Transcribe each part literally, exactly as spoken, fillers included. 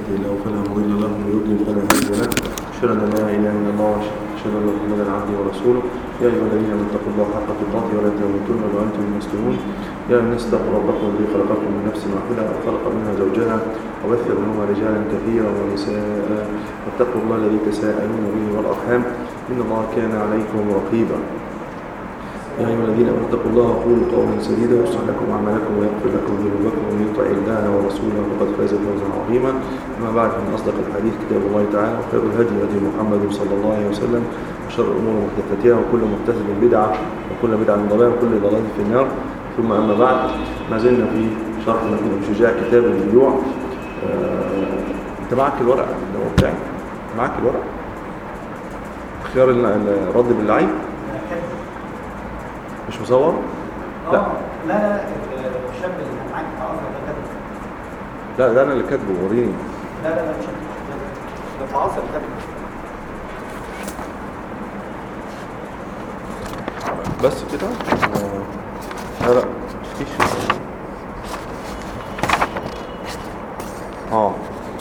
يهدي الله فلا مضل له ومن يضلل فلا هادي له. أشهد أن لا إله إلا الله وأشهد أن محمدا عبده ورسوله. يا أيها الذين آمنوا اتقوا الله حق تقاته ولا تموتن إلا وأنتم مسلمون. يا أيها الناس اتقوا ربكم الذي خلقكم من نفس واحدة وخلق منها زوجها وبث منهما رجالا كثيرا ونساء واتقوا الله الذي تساءلون به والأرحام إن الله كان عليكم رقيبا. يا أيها الذين آمنوا اتقوا الله وقولوا قولا سديدا يصلح لكم أعمالكم ويغفر لكم ذنوبكم ومن يطع الله ورسوله فقد فاز فوزا عظيما. أما بعد فإن أصدق الحديث كتاب الله تعالى وخير الهدي هدي محمد صلى الله عليه وسلم وشر الأمور محدثاتها وكل محدثة بدعة وكل بدعة ضلالة وكل ضلالة في النار. ثم أما بعد ما زلنا في شرح متن شجاع كتاب البيوع. آه، أنت معك الورق اللي هو بتاعي؟ معك الورق؟ خيار الرد بالعيب مش مصور؟ لا لا لا الشاب اللي معاك تعرفه ده كاتبه. لا ده انا اللي كاتبه وريني. لا لا لا مش ده تعرفه كاتبه. بس كده؟ لا لا مفيش. اه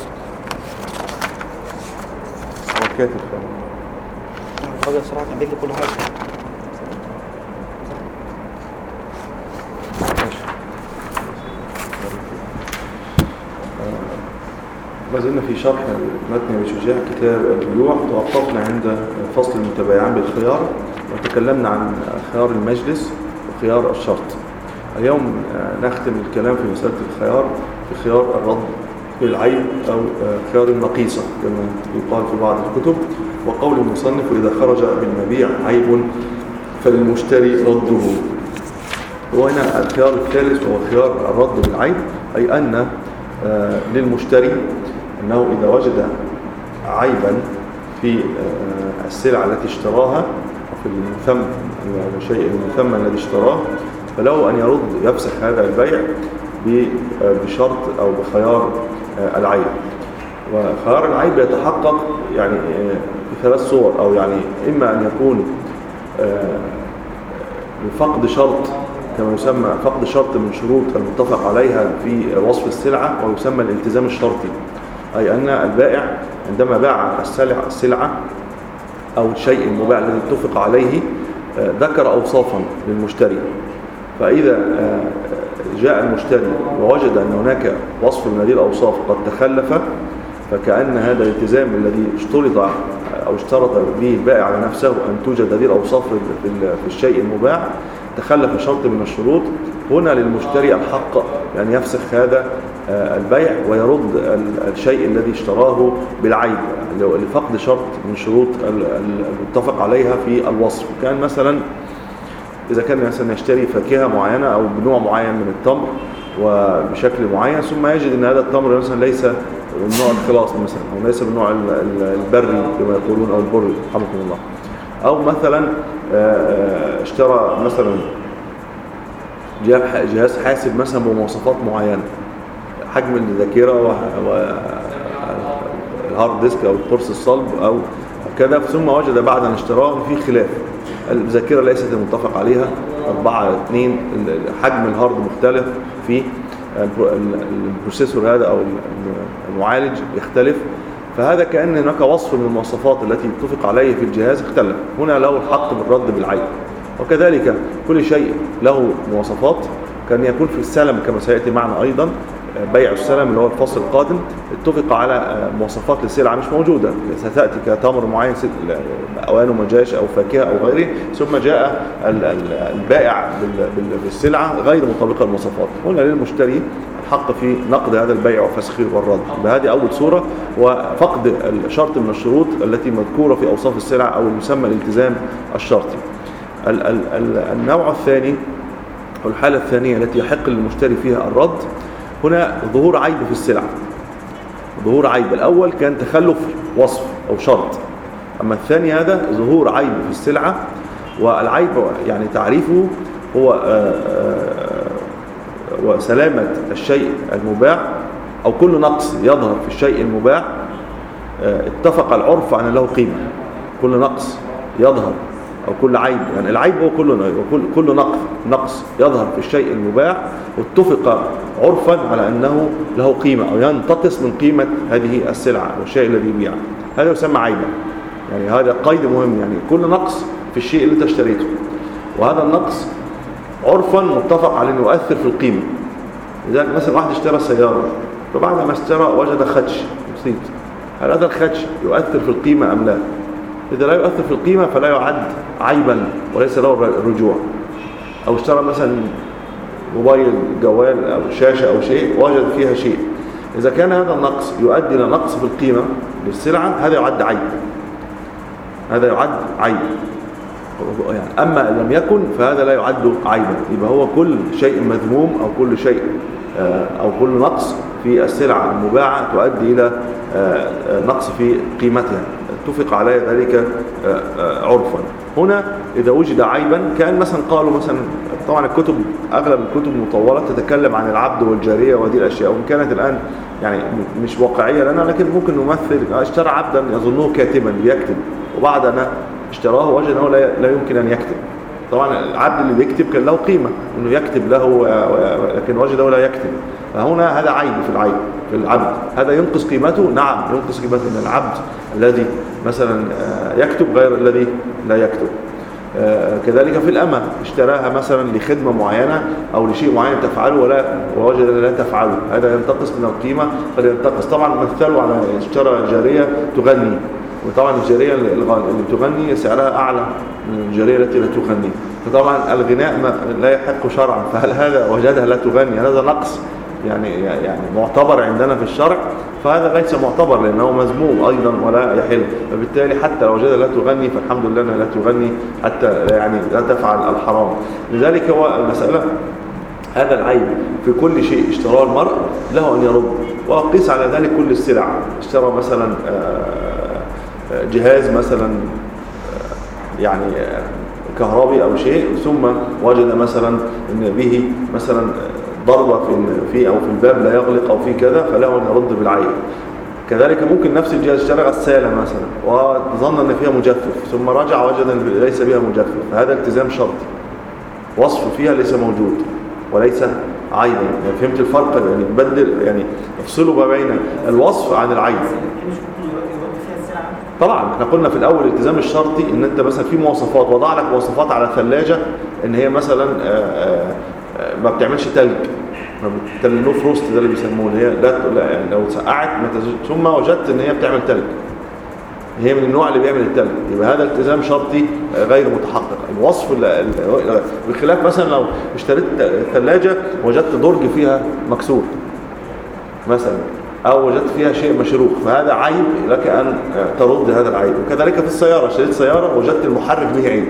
هو كاتب فعلا. الراجل صراحة كان بيكتب كل حاجة. ما زلنا في شرح متن ابي شجاع كتاب البيوع. توقفنا عند فصل المتبايعان بالخيار وتكلمنا عن خيار المجلس وخيار الشرط. اليوم نختم الكلام في مسألة الخيار في خيار الرد بالعيب أو خيار النقيصة كما يقال في بعض الكتب. وقول المصنف إذا خرج بالمبيع عيب فالمشتري رده. وهنا الخيار الثالث هو خيار الرد بالعيب، أي أن للمشتري أنه إذا وجد عيبا في السلعة التي اشتراها في المثمن أو شيء المثمن الذي اشتراه فله أن يرد يفسخ هذا البيع بشرط أو بخيار العيب. وخيار العيب يتحقق يعني بثلاث صور، أو يعني إما أن يكون بفقد شرط كما يسمى فقد شرط من شروط المتفق عليها في وصف السلعة ويسمى الالتزام الشرطي، أي أن البائع عندما باع السلعة, السلعة أو الشيء المباع الذي اتفق عليه ذكر أوصافا للمشتري، فإذا جاء المشتري ووجد أن هناك وصف من هذه الأوصاف قد تخلف فكأن هذا الالتزام الذي اشترط أو اشترط به البائع على نفسه أن توجد هذه الأوصاف في الشيء المباع تخلف شرط من الشروط. هنا للمشتري الحق أن يفسخ هذا البيع ويرد الشيء الذي اشتراه بالعيب لفقد شرط من شروط المتفق عليها في الوصف. كان مثلا إذا كان مثلا يشتري فاكهة معينة أو بنوع معين من التمر وبشكل معين ثم يجد أن هذا التمر مثلا ليس من نوع الخلاص مثلا أو ليس من نوع البري كما يقولون أو البري رحمكم الله، أو مثلا اشترى مثلا جهاز حاسب مثلا بمواصفات معينة حجم الذاكرة والهارد ديسك أو القرص الصلب أو كذا، ثم وجد بعد أن اشتراه في خلاف، الذاكرة ليست المتفق عليها أربعة اثنين، حجم الهارد مختلف، في البروسيسور هذا أو المعالج يختلف، فهذا كأن هناك وصف من المواصفات التي اتفق عليه في الجهاز اختلف، هنا له الحق بالرد بالعيب. وكذلك كل شيء له مواصفات كان يكون في السلم كما سيأتي معنا أيضا بيع السلم اللي هو الفصل القادم اتفق على مواصفات للسلعة مش موجودة، ستأتي كتمر معين أوانه مجاش أو فاكهة أو غيره، ثم جاء البائع بالسلعة غير مطابقة المواصفات، هنا للمشتري الحق في نقد هذا البيع وفسخه والرد. بهذه أول صورة، وفقد الشرط من الشروط التي مذكورة في أوصاف السلع أو المسمى الالتزام الشرطي. النوع الثاني أو الحالة الثانية التي يحق للمشتري فيها الرد، هنا ظهور عيب في السلعة. ظهور عيب الأول كان تخلف وصف أو شرط، أما الثاني هذا ظهور عيب في السلعة، والعيب يعني تعريفه هو وسلامة الشيء المباع أو كل نقص يظهر في الشيء المباع اتفق العرف عن له قيمة. كل نقص يظهر أو كل عيب، يعني العيب هو كل كل كل نقص نقص يظهر في الشيء المباع اتفق عرفا على أنه له قيمة أو ينتقص من قيمة هذه السلعة والشيء الذي يبيع، هذا يسمى عيبا. يعني هذا قيد مهم، يعني كل نقص في الشيء اللي انت اشتريته، وهذا النقص عرفا متفق على انه يؤثر في القيمة. لذلك مثلا واحد اشترى سيارة، فبعد ما اشترى وجد خدش بسيط، هل هذا الخدش يؤثر في القيمة أم لا؟ إذا لا يؤثر في القيمة فلا يعد عيبا وليس له الرجوع. أو اشترى مثلا موبايل جوال أو شاشة أو شيء وجد فيها شيء، إذا كان هذا النقص يؤدي إلى نقص في القيمة للسلعة هذا يعد عيب، هذا يعد عيب. يعني أما إن لم يكن فهذا لا يعد عيبا. يبقى هو كل شيء مذموم أو كل شيء أو كل نقص في السلعة المباعة تؤدي إلى نقص في قيمتها، اتفق على ذلك عرفا. هنا إذا وجد عيبا كان مثلا قالوا مثلا، طبعا الكتب أغلب الكتب المطولة تتكلم عن العبد والجارية وهذه الأشياء، وإن كانت الآن يعني مش واقعية لنا، لكن ممكن نمثل اشترى عبدا يظنه كاتبا بيكتب، وبعد أن اشتراه وجد أنه لا يمكن أن يكتب. طبعا العبد اللي بيكتب كان له قيمة انه يكتب له، لكن وجده لا يكتب، فهنا هذا عيب في العيب في العبد. هذا ينقص قيمته، نعم ينقص قيمته، ان العبد الذي مثلا يكتب غير الذي لا يكتب. كذلك في الأمة، اشتراها مثلا لخدمة معينة أو لشيء معين تفعله ولا ووجد لا تفعله، هذا ينتقص من القيمة فلينتقص. طبعا مثلوا على اشترى جارية تغني، وطبعا الجارية اللي تغني سعرها أعلى من الجارية التي لا تغني، فطبعا الغناء لا يحق شرعا، فهل هذا وجدها لا تغني هذا نقص يعني يعني معتبر عندنا في الشرع؟ فهذا ليس معتبر لأنه مذموم أيضا ولا يحل. فبالتالي حتى لو وجدها لا تغني فالحمد لله أنها لا تغني، حتى يعني لا تفعل الحرام. لذلك هو المسألة هذا العيب في كل شيء اشتراه المرء له أن يرد، وقيس على ذلك كل السلع. اشترى مثلا جهاز مثلا يعني كهربي أو شيء، ثم وجد مثلا أن به مثلا ضربة في في أو في الباب لا يغلق أو في كذا، فله أن يرد بالعيب. كذلك ممكن نفس الجهاز اشترى غسالة مثلا وظن أن فيها مجفف، ثم رجع وجد أن ليس بها مجفف، فهذا التزام شرطي، وصف فيها ليس موجود وليس عيبا. يعني فهمت الفرق؟ يعني بدل يعني افصلوا ما بين الوصف عن العيب. طبعا احنا قلنا في الاول الالتزام الشرطي ان انت مثلا في مواصفات، وضع لك مواصفات على ثلاجه ان هي مثلا آآ آآ ما بتعملش تلج، النو فروست ده اللي بيسموه، هي لا يعني لو سقعت ثم وجدت ان هي بتعمل تلج، هي من النوع اللي بيعمل التلج، يبقى هذا التزام شرطي غير متحقق. الوصف بخلاف مثلا لو اشتريت ثلاجه وجدت درج فيها مكسور مثلا، أو وجدت فيها شيء مشروخ، فهذا عيب لك أن ترد هذا العيب. وكذلك في السيارة، اشتريت سيارة وجدت المحرك به عيب،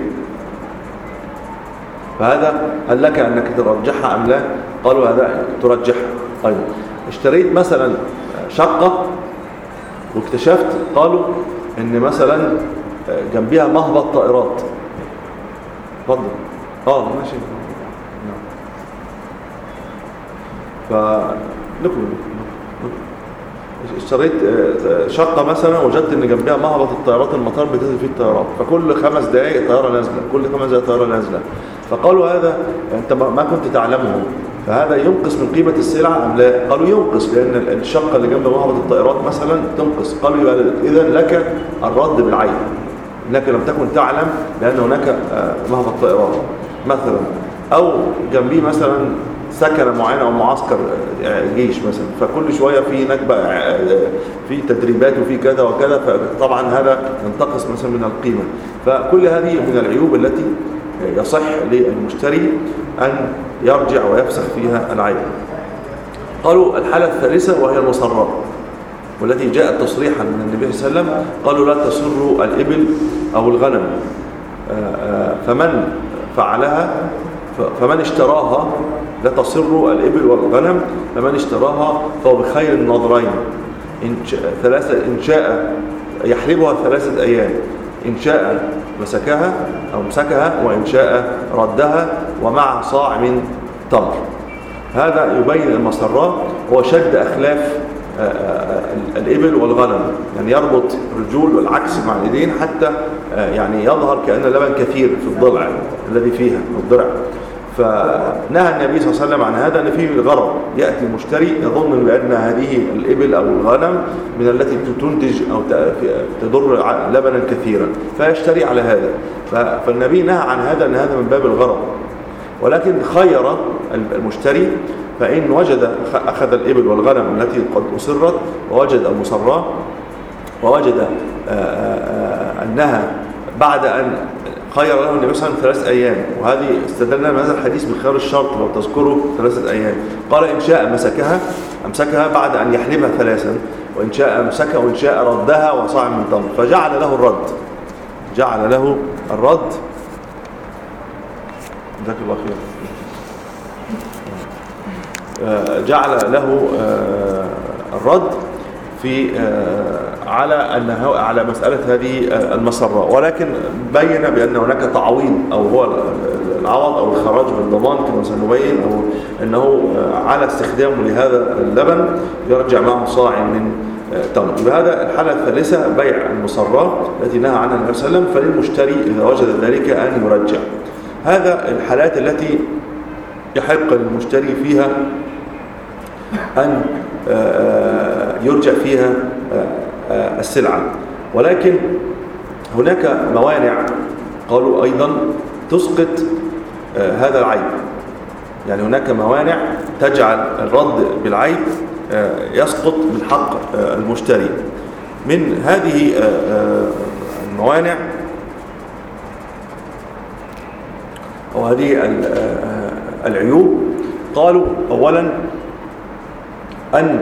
فهذا هل لك أنك ترجحها أم لا؟ قالوا هذا ترجحها. طيب اشتريت مثلا شقة واكتشفت قالوا إن مثلا جنبها مهبط طائرات. اتفضل. اه ماشي. فنقول اشتريت شقة مثلا وجدت ان جنبها مهبط الطيارات، المطار بتنزل فيه الطيارات، فكل خمس دقائق طيارة نازلة، كل خمس دقائق طيارة نازلة. فقالوا هذا انت ما كنت تعلمه، فهذا ينقص من قيمة السلعة ام لا؟ قالوا ينقص، لان الشقة اللي جنب مهبط الطيارات مثلا تنقص. قالوا اذا لك الرد بالعين، انك لم تكن تعلم لان هناك مهبط طيارات مثلا، او جنبيه مثلا سكنة معينة أو معسكر جيش مثلا، فكل شوية في نكبة في تدريبات وفي كذا وكذا، فطبعا هذا ينتقص مثلا من القيمة. فكل هذه من العيوب التي يصح للمشتري أن يرجع ويفسخ فيها العيب. قالوا الحالة الثالثة وهي المصرات، والتي جاءت تصريحا من النبي صلى الله عليه وسلم، قالوا لا تسر الإبل أو الغنم، فمن فعلها فمن اشتراها لا تصر الإبل والغنم، فمن اشتراها فهو بخير النظرين، إن شاء ثلاثة إن شاء يحلبها ثلاثة أيام، إن شاء مسكها أو مسكها، وإن شاء ردها، ومع صاع من تمر. هذا يبين المسرات هو شد أخلاف الإبل والغنم، يعني يربط الرجول والعكس مع اليدين حتى يعني يظهر كأن اللبن كثير في الضلع الذي فيها الضرع. فنهى النبي صلى الله عليه وسلم عن هذا، أن فيه غرض. يأتي المشتري يظن بأن هذه الإبل أو الغنم من التي تنتج أو تضر لبنا كثيرا فيشتري على هذا. فالنبي نهى عن هذا، أن هذا من باب الغرض. ولكن خير المشتري، فإن وجد أخذ الإبل والغنم التي قد أسرت ووجد المصراه ووجد أنها بعد أن خير له النبي صلى الله عليه وسلم ثلاث أيام، وهذه استدلنا من هذا الحديث بخيار الشرط لو تذكروا ثلاثة أيام. قال إن شاء مسكها أمسكها بعد أن يحلبها ثلاثا، وإن شاء أمسكها، وإن شاء ردها وصاع من تمر. فجعل له الرد، جعل له الرد جزاك الله خير. جعل له الرد في على أنه على مسألة هذه المسرة، ولكن بين بأن هناك تعويض، أو هو العوض أو الخراج بالضمان كما سنبين، أو أنه على استخدامه لهذا اللبن يرجع معه صاع من تمر. بهذا الحالة الثالثة بيع المسرة التي نهى عنها النبي صلى الله عليه وسلم، فللمشتري إذا وجد ذلك أن يرجع. هذا الحالات التي يحق للمشتري فيها أن يرجع فيها السلعة. ولكن هناك موانع قالوا أيضا تسقط هذا العيب، يعني هناك موانع تجعل الرد بالعيب يسقط من حق المشتري. من هذه الموانع أو هذه العيوب قالوا أولا أن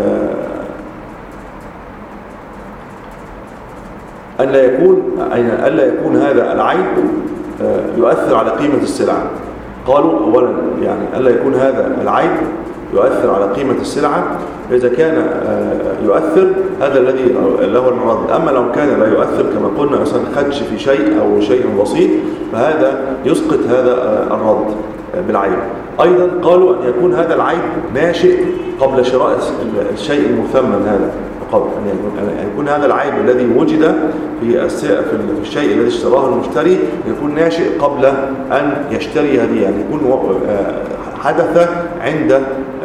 أن لا يكون أن لا يكون هذا العيب يؤثر على قيمة السلعة. قالوا أولا يعني أن لا يكون هذا العيب يؤثر على قيمة السلعة. إذا كان يؤثر هذا الذي له الرد. أما لو كان لا يؤثر كما قلنا مثلا خدش في شيء أو شيء بسيط فهذا يسقط هذا الرد بالعيب. أيضا قالوا أن يكون هذا العيب ناشئ قبل شراء الشيء المثمن هذا، قبل أن يكون هذا العيب الذي وجد في في الشيء الذي اشتراه المشتري يكون ناشئ قبل أن يشتري هذه، يعني يكون حدث عند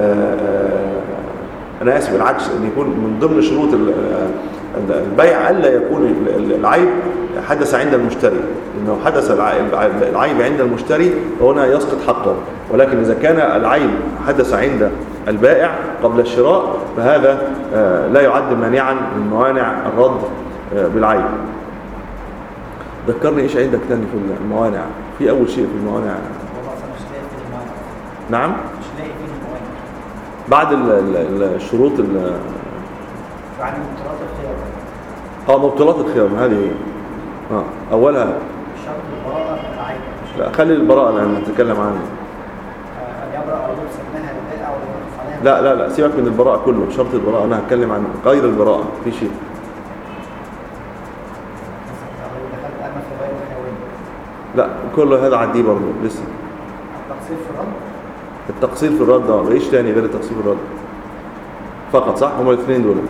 أنا آسف العكس، أن يكون من ضمن شروط البيع ألا يكون العيب حدث عند المشتري، لأنه حدث العيب عند المشتري فهنا يسقط حقه. ولكن إذا كان العيب حدث عند البائع قبل الشراء فهذا لا يعد مانعا من موانع الرد بالعيب. ذكرني إيش عندك تاني في الموانع؟ في أول شيء في الموانع نعم بعد الشروط بعد مبطلات الخيار. اه مبطلات الخيار هذه اه اولها شرط البراءة من العيب. لا خلي البراءة لأن نتكلم عنها. أن يبرأ أو يسمناها للبيع أو ينقص عليها. لا لا لا سيبك من البراءة كله، شرط البراءة أنا هتكلم عن غير البراءة في شيء. دخلت أنا في غير الحيوان. لا كل هذا عديه برضه لسه. التقصير في الرد. التقصير في الرد اه ايش تاني غير التقصير في الرد؟ فقط صح هما الاثنين دول.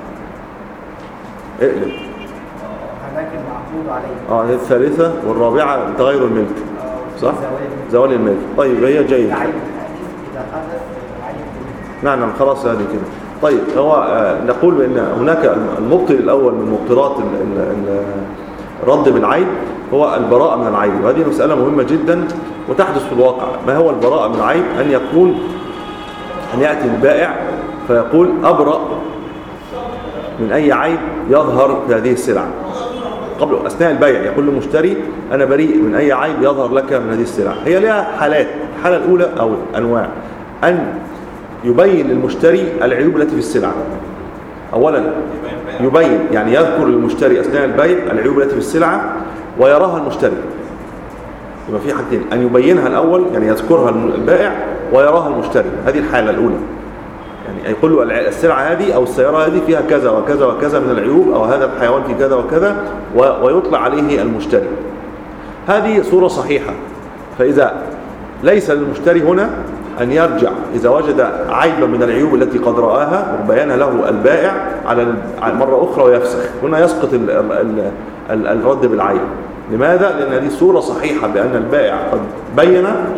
اقلب. هناك المعقود عليه. اه الثالثة والرابعة تغير الملك. صح؟ زوال الملك. طيب هي جيد. إذا حدث العيب. نعم نعم خلاص هذه كده. طيب هو آه نقول بأن هناك المبطل الأول من مبطلات الرد بالعيب هو البراءة من العيب، وهذه مسألة مهمة جدا وتحدث في الواقع. ما هو البراءة من العيب؟ أن يكون أن يأتي البائع فيقول أبرأ من أي عيب يظهر في هذه السلعة. قبل أثناء البيع يقول للمشتري أنا بريء من أي عيب يظهر لك من هذه السلعة. هي لها حالات. الحالة الأولى أو أنواع أن يبين للمشتري العيوب التي في السلعة. أولا يبين يعني يذكر للمشتري أثناء البيع العيوب التي في السلعة ويراها المشتري. يبقى في حاجتين، أن يبينها الأول يعني يذكرها البائع ويراها المشتري، هذه الحالة الأولى. يعني يقول له السلعة هذه أو السيارة هذه فيها كذا وكذا وكذا من العيوب أو هذا الحيوان فيه كذا وكذا ويطلع عليه المشتري. هذه صورة صحيحة. فإذا ليس للمشتري هنا أن يرجع إذا وجد عيبا من العيوب التي قد رآها وبينها له البائع على مرة أخرى ويفسخ، هنا يسقط ال ال ال الرد بالعيب. لماذا؟ لأن هذه صورة صحيحة بأن البائع قد بين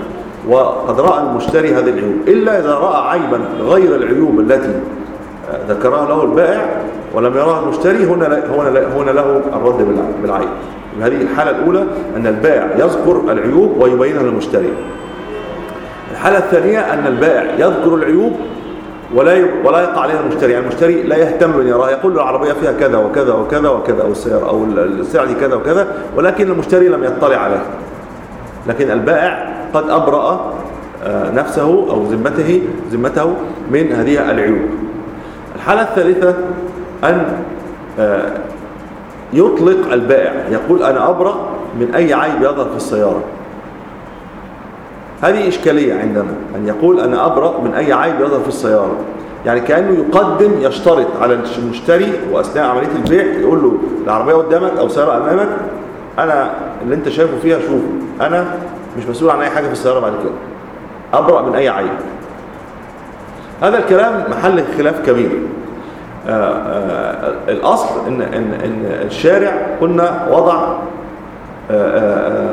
وقد رأى المشتري هذه العيوب، إلا إذا رأى عيبا غير العيوب التي ذكرها له البائع ولم يراها المشتري، هنا هنا هنا له الرد بالعيب. هذه الحالة الأولى أن البائع يذكر العيوب ويبينها للمشتري. الحالة الثانية أن البائع يذكر العيوب ولا ولا يقع عليها المشتري، يعني المشتري لا يهتم بأن يراها، يقول له العربية فيها كذا وكذا وكذا وكذا أو السيارة أو السلعة دي كذا وكذا، ولكن المشتري لم يطلع عليها. لكن البائع قد أبرأ نفسه أو ذمته ذمته من هذه العيوب. الحالة الثالثة أن يطلق البائع، يقول أنا أبرأ من أي عيب يظهر في السيارة. هذه إشكالية عندنا، أن يقول أنا أبرأ من أي عيب يظهر في السيارة، يعني كأنه يقدم يشترط على المشتري وأثناء عملية البيع، يقول له العربية قدامك أو سيارة أمامك، أنا اللي أنت شايفه فيها شوفه، أنا مش مسؤول عن أي حاجة في السيارة بعد كده، أبرأ من أي عيب. هذا الكلام محل خلاف كبير. آآ آآ الأصل إن, إن, إن الشارع قلنا وضع آآ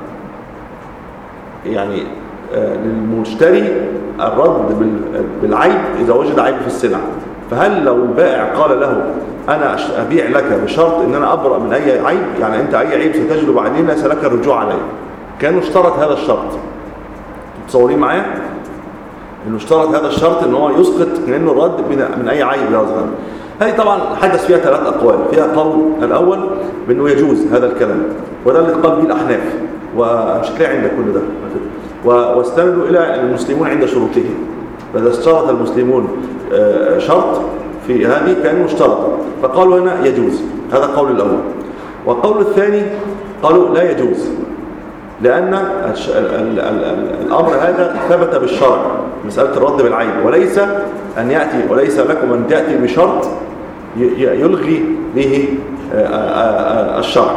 يعني للمشتري الرد بالعيب إذا وجد عيب في السلعة. فهل لو البائع قال له أنا أبيع لك بشرط إن أنا أبرأ من أي عيب، يعني أنت أي عيب ستجده بعدين ليس لك الرجوع عليه، كانوا اشترط هذا الشرط. تصورين معايا انه اشترط هذا الشرط ان هو يسقط كأنه الرد من اي عيب يظهر. هذه طبعا حدث فيها ثلاث اقوال. فيها قول الاول بانه يجوز هذا الكلام، وده اللي قال به الاحناف، ومش هتلاقي عندك كل ده، واستندوا الى المسلمون عند شروطهم. فاذا اشترط المسلمون شرط في هذه كانه اشترط، فقالوا هنا يجوز. هذا القول الاول. والقول الثاني قالوا لا يجوز، لأن الأمر هذا ثبت بالشرع، مسألة الرد بالعيب، وليس أن يأتي وليس لكم أن تأتي بشرط يلغي به الشرع.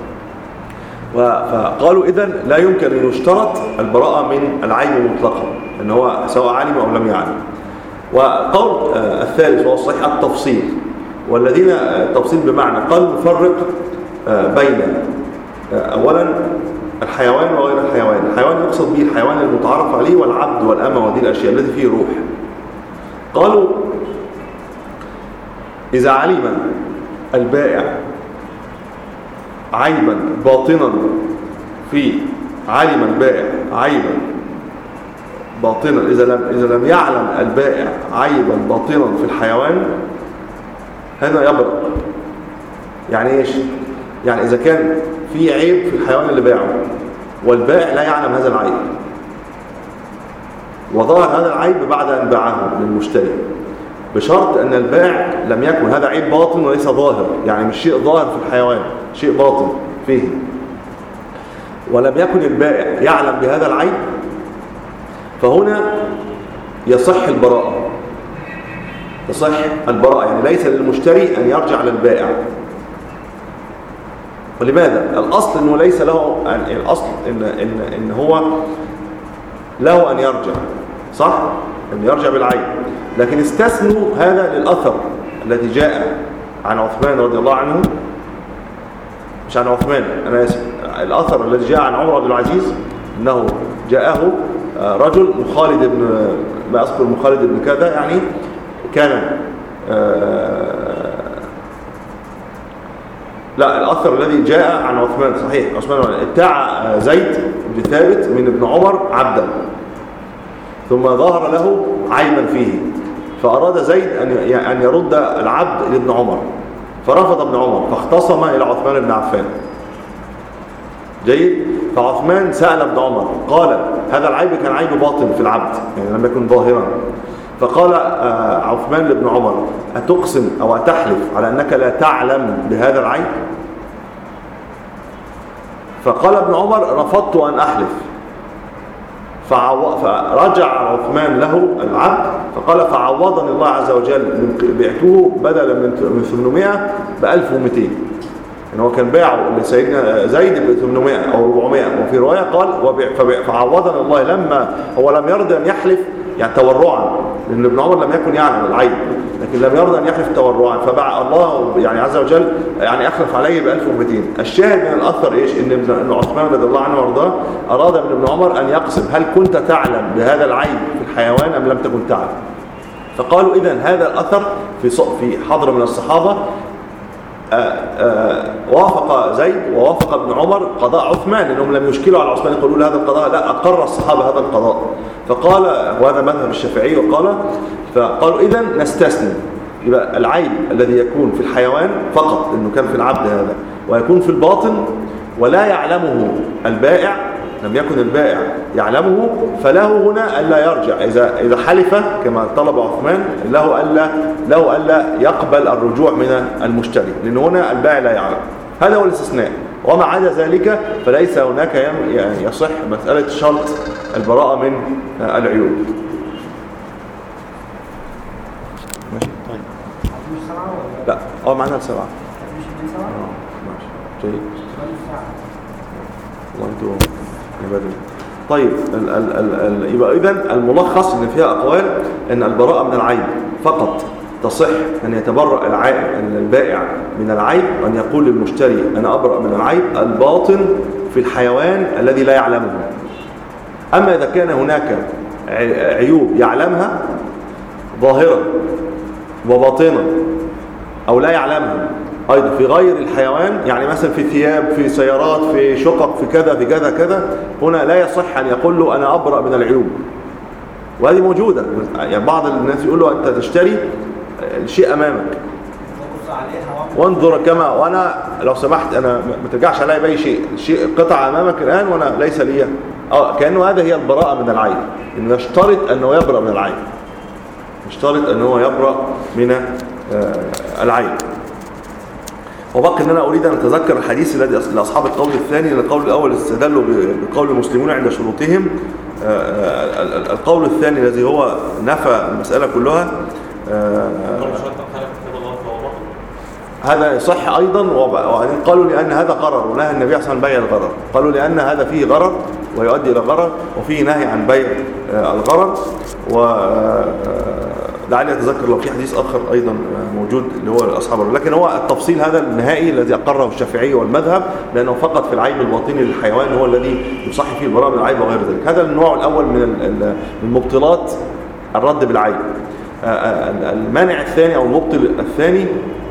فقالوا إذن لا يمكن أن يشترط البراءة من العيب مطلقا، أن هو سواء علم أو لم يعلم. وقول الثالث وهو الصحيح التفصيل، والذين التفصيل بمعنى قال نفرق بين أولا الحيوان وغير الحيوان. الحيوان يقصد به الحيوان المتعارف عليه والعبد والأمة ودي الأشياء التي فيه روح. قالوا إذا علم البائع عيبا باطنا في علم البائع عيبا باطنا إذا لم إذا لم يعلم البائع عيبا باطنا في الحيوان، هذا يبرأ. يعني إيش؟ يعني إذا كان في عيب في الحيوان اللي باعه والبائع لا يعلم هذا العيب، وظهر هذا العيب بعد أن باعه للمشتري، بشرط أن البائع لم يكن هذا عيب باطن وليس ظاهر، يعني مش شيء ظاهر في الحيوان، شيء باطن فيه، ولم يكن البائع يعلم بهذا العيب، فهنا يصح البراءة. يصح البراءة، يعني ليس للمشتري أن يرجع للبائع. ولماذا؟ الأصل أنه ليس له، الأصل إن, إن, إن هو له أن يرجع، صح؟ أن يرجع بالعيب، لكن استثنوا هذا للأثر الذي جاء عن عثمان رضي الله عنه، مش عن عثمان أنا آسف، الأثر الذي جاء عن عمر بن العزيز أنه جاءه رجل مخالد بن ما أذكر مخالد بن كذا، يعني كان لا الأثر الذي جاء عن عثمان صحيح، عثمان ابتاع زيد بن ثابت من ابن عمر عبدا، ثم ظهر له عيبا فيه، فأراد زيد أن يرد العبد لابن عمر، فرفض ابن عمر، فاختصم إلى عثمان بن عفان. جيد. فعثمان سأل ابن عمر قال هذا العيب كان عيب باطن في العبد، يعني لم يكن ظاهرا، فقال عثمان لابن عمر أتقسم أو أتحلف على أنك لا تعلم بهذا العيب؟ فقال ابن عمر رفضت أن أحلف، فرجع عثمان له العبد فقال فعوضني الله عز وجل، بعته بدلا من ثمانمائة بألف ومئتين، يعني هو كان باعه لسيدنا زيد ب ثمانمائة أو أربعمائة، وفي رواية قال فعوضني الله، لما هو لم يرضى أن يحلف يعني تورعا، لأن ابن عمر لم يكن يعلم العيب، لكن لم يرضى أن يحلف تورعا، فباع الله يعني عز وجل يعني أخلف عليه ب ألف ومئتين. الشاهد من الأثر إيش؟ إن ابن عثمان رضي الله عنه وارضاه أراد من ابن عمر أن يقسم هل كنت تعلم بهذا العيب في الحيوان أم لم تكن تعلم؟ فقالوا إذن هذا الأثر في في حضر من الصحابة آآ آآ وافق زيد ووافق ابن عمر قضاء عثمان، لأنهم لم يشكلوا على عثمان يقولوا له هذا القضاء، لا، أقر الصحابة هذا القضاء. فقال، وهذا مذهب الشافعي، وقال فقالوا إذن نستثني، يبقى العيب الذي يكون في الحيوان فقط إنه كان في العبد هذا، ويكون في الباطن ولا يعلمه البائع، لم يكن البائع يعلمه، فله هنا ألا يرجع إذا إذا حلف كما طلب عثمان، له ألا له ألا يقبل الرجوع من المشتري، لأن هنا البائع لا يعلم. هذا هو الاستثناء، وما عدا ذلك فليس هناك يعني يصح مسألة شرط البراءة من العيوب. ماشي طيب. لا اه معناها السبعة. اه ماشي جيد. الله انتوا عبادي. طيب ال ال ال ال يبقى اذا الملخص ان فيها اقوال ان البراءة من العيب فقط تصح ان يتبرأ البائع من العيب وان يقول للمشتري انا ابرأ من العيب الباطن في الحيوان الذي لا يعلمه. اما اذا كان هناك عيوب يعلمها ظاهرة وباطنة او لا يعلمها ايضا في غير الحيوان، يعني مثلا في ثياب، في سيارات، في شقق، في كذا في كذا كذا، هنا لا يصح ان يقول له انا ابرأ من العيوب. وهذه موجودة، يعني بعض الناس يقول له انت تشتري الشيء امامك وانظر كما، وانا لو سمحت انا ما ترجعش عليا باي شيء، الشيء قطع امامك الان وانا ليس لي، اه كانه هذا هي البراءة من العيب، انه يشترط انه يبرأ من العيب، يشترط انه يبرأ من آه العيب. وبقي ان انا اريد ان اتذكر الحديث الذي لاصحاب القول الثاني، لان القول الاول استدلوا بقول المسلمون عند شروطهم، القول الثاني الذي هو نفى المساله كلها هذا يصح ايضا. وبعدين قالوا لان هذا غرر ونهى النبي صلى الله عليه وسلم بيع الغرر، قالوا لان هذا فيه غرر ويؤدي الى غرر، وفيه نهي عن بيع الغرر. و لعلي أتذكر لو في حديث آخر أيضا موجود اللي هو أصحاب، لكن هو التفصيل هذا النهائي الذي أقره الشافعي والمذهب، لأنه فقط في العيب الباطني للحيوان هو الذي يصح فيه البراءة من العيب وغير ذلك. هذا النوع الأول من المبطلات الرد بالعيب. المانع الثاني أو المبطل الثاني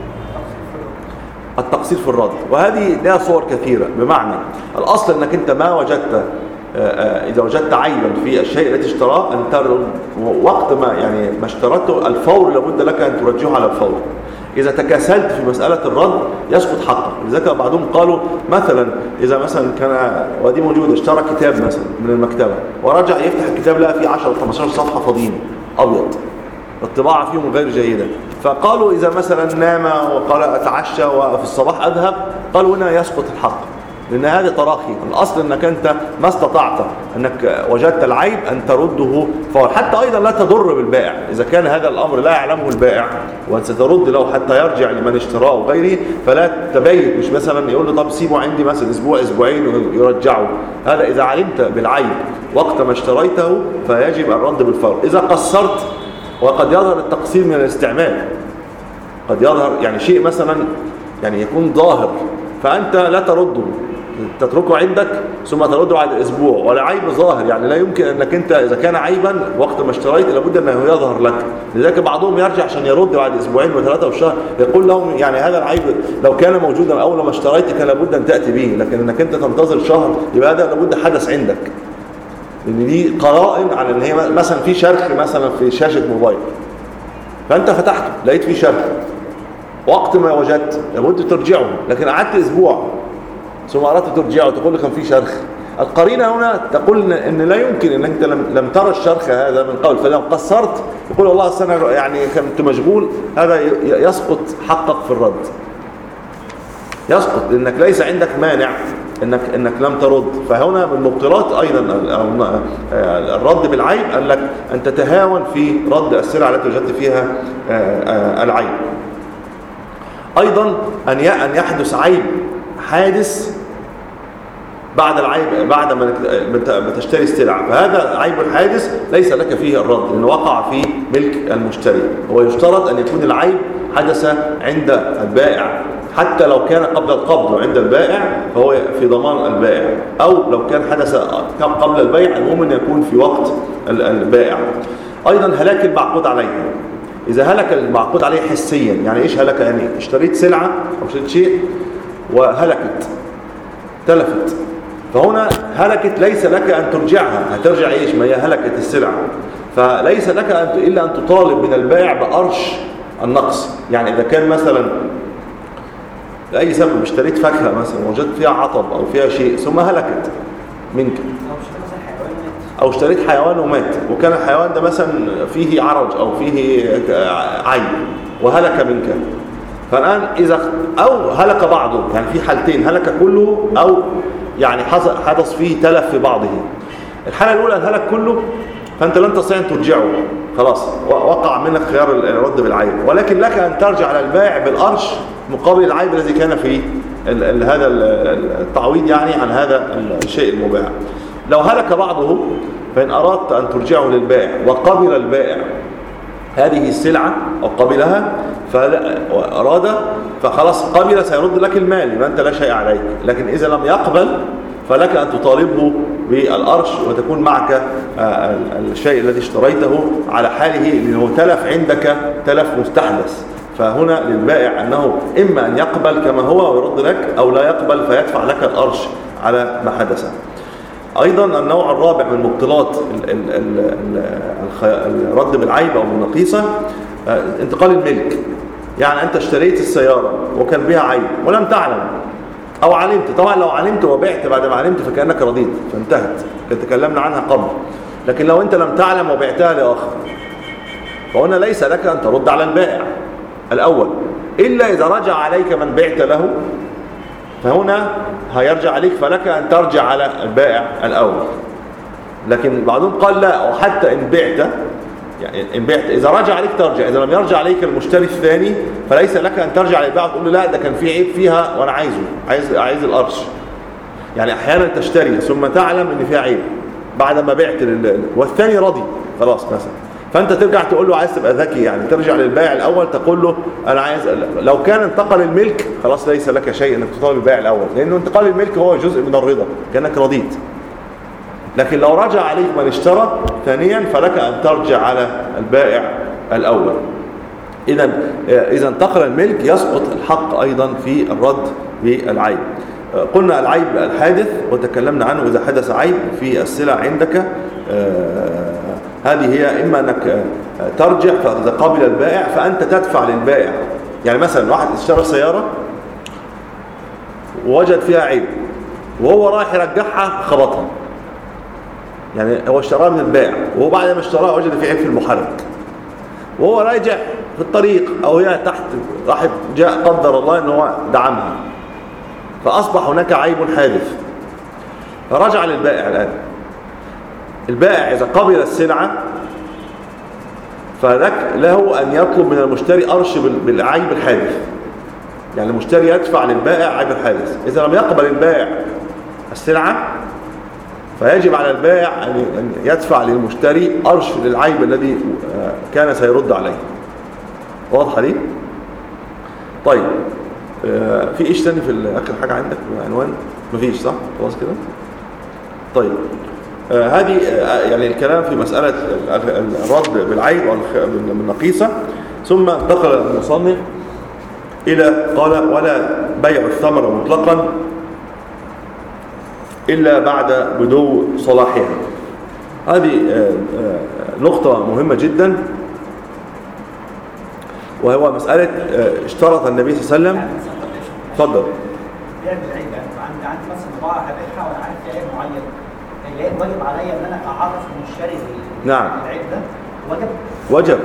التقصير في الرد، وهذه لها صور كثيرة. بمعنى الأصل أنك أنت ما وجدت، إذا وجدت عيبا في الشيء الذي اشتراه أن ترد وقت ما يعني ما اشترته الفور لابد لك أن ترجعه على الفور. إذا تكاسلت في مسألة الرد يسقط حقك. لذلك بعضهم قالوا مثلا إذا مثلا كان، ودي موجودة، اشترى كتاب مثلا من المكتبة ورجع يفتح الكتاب لقى فيه عشرة خمستاشر صفحة فاضيين أبيض، الطباعة فيهم غير جيدة، فقالوا إذا مثلا نام وقال أتعشى وفي الصباح أذهب، قالوا هنا يسقط الحق، لأن هذا تراخي. الأصل أنك أنت ما استطعت أنك وجدت العيب أن ترده فور، حتى أيضا لا تضر بالبائع إذا كان هذا الأمر لا يعلمه البائع وأنت سترد له حتى يرجع لمن اشتراه وغيره، فلا تبيت، مش مثلا يقول له طب سيبه عندي مثلا أسبوع أسبوعين ويرجعه. هذا إذا علمت بالعيب وقت ما اشتريته فيجب الرد بالفور. إذا قصرت، وقد يظهر التقصير من الاستعمال، قد يظهر يعني شيء مثلا يعني يكون ظاهر فأنت لا ترده، تتركه عندك ثم ترده بعد اسبوع، ولا عيب ظاهر، يعني لا يمكن انك انت اذا كان عيبا وقت ما اشتريت لابد انه يظهر لك. لذلك بعضهم يرجع عشان يرد بعد اسبوعين وثلاثه وشهر، يقول لهم يعني هذا العيب لو كان موجودا اول ما اشتريت كان لابد ان تاتي به، لكن انك انت تنتظر شهر يبقى هذا لابد حدث عندك، لان دي قرائن على ان هي مثلا في شرخ مثلا في شاشه موبايل، فانت فتحته لقيت فيه شرخ، وقت ما وجدت لابد ترجعه، لكن قعدت اسبوع ثم أردت ترجعه تقول لي كان في شرخ. القرينة هنا تقول ان لا يمكن ان انت لم, لم ترى الشرخ هذا من قبل، فلو قصرت يقول والله السنة يعني كنت مشغول، هذا يسقط حقك في الرد، يسقط لانك ليس عندك مانع انك انك لم ترد. فهنا من مبطلات ايضا الرد بالعيب انك ان تتهاون في رد السلعة التي وجدت فيها العيب. ايضا ان ان يحدث عيب حادث بعد العيب بعد ما بتشتري السلعة، فهذا عيب الحادث ليس لك فيه الرد لأنه وقع في ملك المشتري. هو يشترط أن يكون العيب حدث عند البائع، حتى لو كان قبل القبض وعند البائع فهو في ضمان البائع، أو لو كان حدث قبل البيع المهم أن يكون في وقت البائع. أيضا هلاك المعقود عليه، إذا هلك المعقود عليه حسيا، يعني إيش هلك؟ يعني اشتريت سلعة أو اشتريت شيء وهلكت تلفت، فهنا هلكت ليس لك أن ترجعها، هترجع إيش؟ ما هي هلكت السلعة، فليس لك أن إلا أن تطالب من البائع بأرش النقص. يعني إذا كان مثلا لأي سبب اشتريت فاكهة مثلا وجدت فيها عطب أو فيها شيء ثم هلكت منك، أو اشتريت حيوان ومات، وكان الحيوان ده مثلا فيه عرج أو فيه عيب وهلك منك، فالآن إذا أو هلك بعضه، يعني في حالتين، هلك كله أو يعني حدث فيه تلف في بعضه. الحالة الأولى الهلك كله فأنت لن تستطيع أن ترجعه، خلاص وقع منك خيار الرد بالعيب، ولكن لك أن ترجع على البائع بالأرش مقابل العيب الذي كان في هذا التعويض، يعني عن هذا الشيء المباع. لو هلك بعضه فإن أردت أن ترجعه للبائع وقبل البائع هذه السلعة أو قبلها فأراد فخلاص قبل سيرد لك المال يبقى أنت لا شيء عليك، لكن إذا لم يقبل فلك أن تطالبه بالأرش وتكون معك الشيء الذي اشتريته على حاله لأنه تلف عندك تلف مستحدث. فهنا للبائع أنه إما أن يقبل كما هو ويرد لك، أو لا يقبل فيدفع لك الأرش على ما حدث. أيضا النوع الرابع من مبطلات الرد بالعيب أو بالنقيصة انتقال الملك. يعني أنت اشتريت السيارة وكان بها عيب ولم تعلم أو علمت، طبعا لو علمت وبعت بعد ما علمت فكأنك رضيت فانتهت، كنت تكلمنا عنها قبل. لكن لو أنت لم تعلم وبعتها لآخر فهنا ليس لك أن ترد على البائع الأول إلا إذا رجع عليك من بعت له، فهنا هيرجع عليك فلك أن ترجع على البائع الأول. لكن بعضهم قال لا، أو حتى إن بعت، يعني إن بعت إذا رجع عليك ترجع، إذا لم يرجع عليك المشتري الثاني فليس لك أن ترجع للبائع وتقول له لا ده كان في عيب فيها وأنا عايزه، عايز عايز القرش. يعني أحيانا تشتري ثم تعلم إن فيها عيب بعد ما بعت لل... والثاني راضي خلاص مثلا، فأنت ترجع تقول له عايز تبقى ذكي، يعني ترجع للبائع الأول تقول له أنا عايز. لو كان انتقل الملك خلاص ليس لك شيء إنك تطالب البائع الأول، لأنه انتقال الملك هو جزء من الرضا كأنك رضيت. لكن لو رجع عليك من اشترى ثانيا فلك أن ترجع على البائع الأول. إذا إذا انتقل الملك يسقط الحق أيضا في الرد بالعيب. قلنا العيب الحادث وتكلمنا عنه، إذا حدث عيب في السلع عندك هذه هي إما أنك ترجع فإذا قبل البائع فأنت تدفع للبائع. يعني مثلا واحد اشترى سيارة ووجد فيها عيب وهو رايح يرجعها خبطها، يعني هو اشتراها من البائع وهو بعد ما اشتراها وجد في عيب في المحرك وهو راجع في الطريق أو هي تحت راح جاء قدر الله أنه هو دعمها فأصبح هناك عيب حادث، فرجع للبائع. الآن البائع إذا قبل السلعة فلك له أن يطلب من المشتري أرش بالعيب الحادث، يعني المشتري يدفع للبائع عيب الحادث. إذا لم يقبل البائع السلعة فيجب على البائع أن يدفع للمشتري أرش للعيب الذي كان سيرد عليه. واضحة دي؟ طيب في إيش تاني في آخر حاجة عندك عنوان؟ مفيش صح؟ خلاص كده؟ طيب آه هذه آه يعني الكلام في مسألة الرد بالعيب أو بالنقيصة. ثم انتقل المصنف إلى قال ولا بيع الثمرة مطلقا إلا بعد بدو صلاحها. هذه آه آه نقطة مهمة جدا، وهو مسألة آه اشترط النبي صلى الله عليه وسلم. اتفضل. بيع بالعيب، يعني عندي عندي مثلا بضاعة هبيعها وأنا عارف في عيب معين، العيب واجب عليا إن أنا أعرف المشتري نعم العيب ده واجب وجب.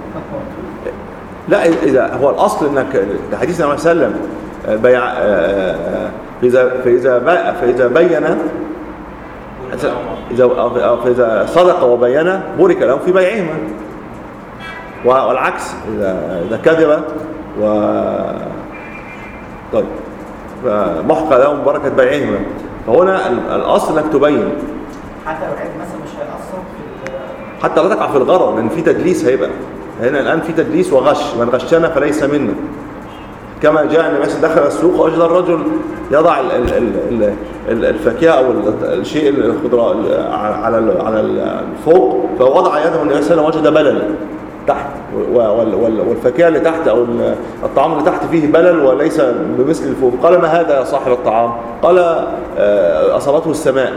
لا إذا هو الأصل إنك حديث النبي صلى الله عليه وسلم بيع فإذا فإذا فإذا بين إذا فإذا صدق وبين بورك له في بيعهما، والعكس إذا إذا كذب و طيب محق لهم بركة بيعهما. فهنا الأصل انك تبين، حتى لو العيب مثلا مش هيأثر في ال- حتى لا تقع في الغرر، لأن في تدليس هيبقى هنا الآن في تدليس وغش، من غشنا فليس منا. كما جاء أن مثلا دخل السوق وجد الرجل يضع ال- ال- ال- ال- الفاكهة أو ال- الشيء الخضراء على ال- على الفوق، فوضع يده النبي صلى الله عليه وسلم وجد بللا تحت، وال- وال- والفاكهة اللي تحت أو الطعام اللي تحت فيه بلل وليس بمثل الفوق. قال: ما هذا يا صاحب الطعام؟ قال: آه، أصابته السماء.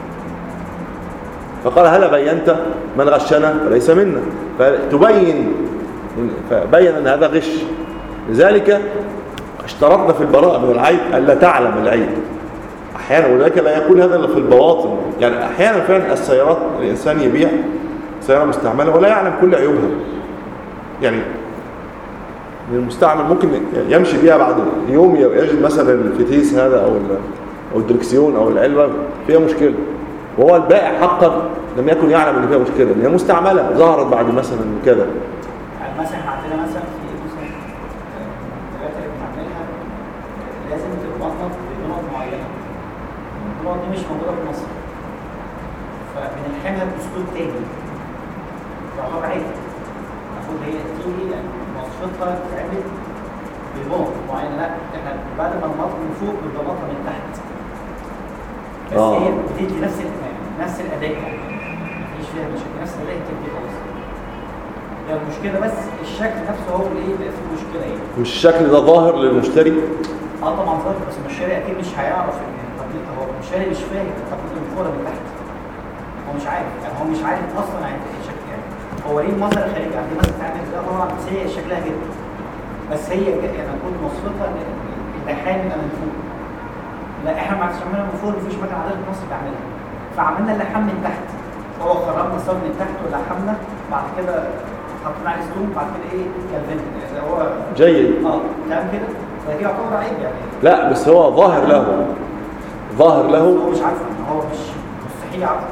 فقال: هل بينت؟ من غشنا فليس منا. فتبين، فبين أن هذا غش. لذلك اشترطنا في البراءة من العيب ألا تعلم العيب أحيانا، ولذلك لا يكون هذا إلا في البواطن. يعني أحيانا فعلا السيارات الإنسان يبيع سيارة مستعملة ولا يعلم كل عيوبها. يعني المستعمل ممكن يمشي بيها بعد يوم يجد مثلا الفتيس هذا أو أو الدركسيون أو العلبة فيها مشكلة، وهو البائع حقا لم يكن يعلم ان فيها مشكله، لان هي مستعمله ظهرت بعد مثلا كذا. يعني مثلا احنا عندنا مثلا في مثلا الحاجات اللي بنعملها لازم تتوظف بنقط معينه، النقط دي مش موجوده في مصر، فبنلحمها باسلوب تاني يعتبر عيب. المفروض هي تيجي مواصفتها تتعمل بنقط معينه، لا احنا بعد ما ننقط من فوق بنضغطها من تحت، بس آه. هي بتدي نفس نفس الاداء، يعني مفيش فيها مشكله، نفس الاداء بتدي خالص. يعني المشكله بس الشكل نفسه هو اللي ايه بقى فيه مشكله ايه. مش الشكل ده ظاهر للمشتري؟ اه طبعا ظاهر، بس المشتري اكيد مش هيعرف ان التطبيق هو المشتري مش فاهم التطبيق من فوق من تحت. هو مش عارف، يعني هو مش عارف اصلا يعني ايه شكل، يعني هو ليه المظهر الخارجي عندي مثلا تعمل ازاي طبعا، بس هي شكلها جدا، بس هي يعني اكون مواصفتها اللحام يبقى من فوق. لا احنا ما عملنا من فوق، مفيش مكان عندنا في مصر بيعملها، فعملنا اللحام من تحت. هو خرجنا الصاج من تحت ولحمنا، بعد كده حطينا عليه ستون، بعد كده ايه كالفين هو جيد. اه تمام كده، فدي يعتبر عيب يعني. لا بس هو ظاهر له، ظاهر له. هو مش عارف ان هو مش مستحيل يعرف.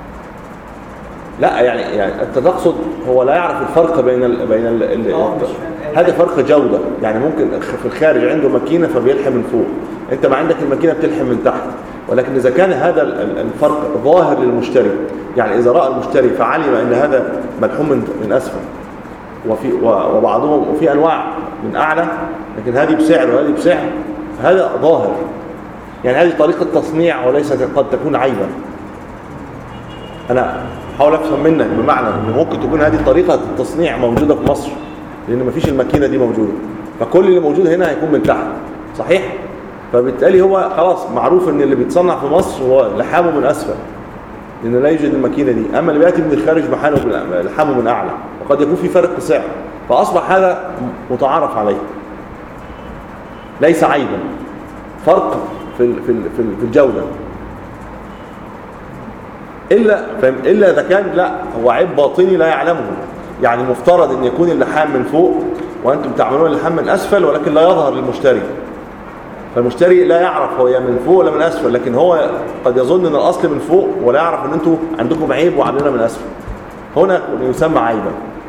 لا يعني يعني انت تقصد هو لا يعرف الفرق بين ال بين ال ال اه مش فاهم. هذا فرق جوده. يعني ممكن في الخارج عنده ماكينه فبيلحم من فوق، انت ما عندك الماكينه بتلحم من تحت. ولكن اذا كان هذا الفرق ظاهر للمشتري، يعني اذا راى المشتري فعلم ان هذا ملحوم من من اسفل، وفي وبعضهم وفي انواع من اعلى، لكن هذه بسعر وهذه بسعر، هذا ظاهر. يعني هذه طريقه تصنيع وليست قد تكون عيبا. انا حاول افهم منك بمعنى ان ممكن تكون هذه طريقه التصنيع موجوده في مصر، لان مفيش الماكينه دي موجوده، فكل اللي موجود هنا هيكون من تحت، صحيح؟ فبالتالي هو خلاص معروف ان اللي بيتصنع في مصر هو لحامه من اسفل، لان لا يوجد الماكينه دي. اما اللي بياتي من الخارج محانه لحامه من اعلى، وقد يكون في فرق سعر، فاصبح هذا متعارف عليه، ليس عيبا، فرق في في في الجوده. الا الا اذا كان لا هو عيب باطني لا يعلمه. يعني المفترض ان يكون اللحام من فوق وانتم تعملون اللحام من اسفل، ولكن لا يظهر للمشتري، فالمشتري لا يعرف هو من فوق ولا من اسفل، لكن هو قد يظن ان الاصل من فوق ولا يعرف ان انتم عندكم عيب وعاملينها من اسفل، هنا يسمى عيبا.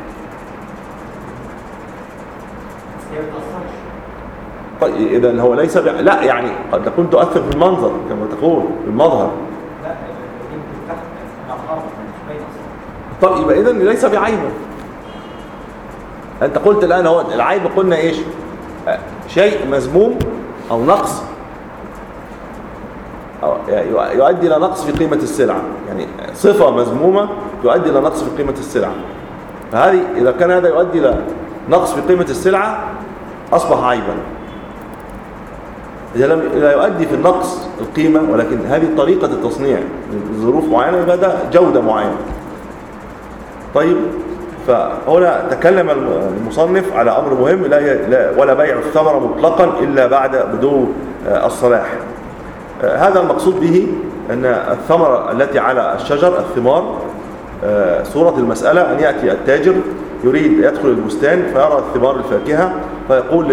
بس هي ما بتاثرش. طيب اذا هو ليس بع... لا يعني قد تكون تؤثر في المنظر كما تقول، في المظهر. لا دي من تحت انا خالص مش باين اصلا. طيب يبقى اذا ليس بعيبا. انت قلت الان هو العيب قلنا ايش؟ شيء مذموم او نقص، أو يؤدي الى نقص في قيمه السلعه، يعني صفه مذمومه تؤدي الى نقص في قيمه السلعه. فهذه اذا كان هذا يؤدي الى نقص في قيمه السلعه اصبح عيبا. اذا لم لا يؤدي في النقص القيمه، ولكن هذه طريقه التصنيع ظروف معينه، يبقى ده جوده معينه. طيب، فهنا تكلم المصنف على أمر مهم، لا ولا بيع الثمرة مطلقا إلا بعد بدو الصلاح. هذا المقصود به أن الثمرة التي على الشجر، الثمار، صورة المسألة أن يأتي التاجر يريد يدخل البستان فيرى الثمار الفاكهة، فيقول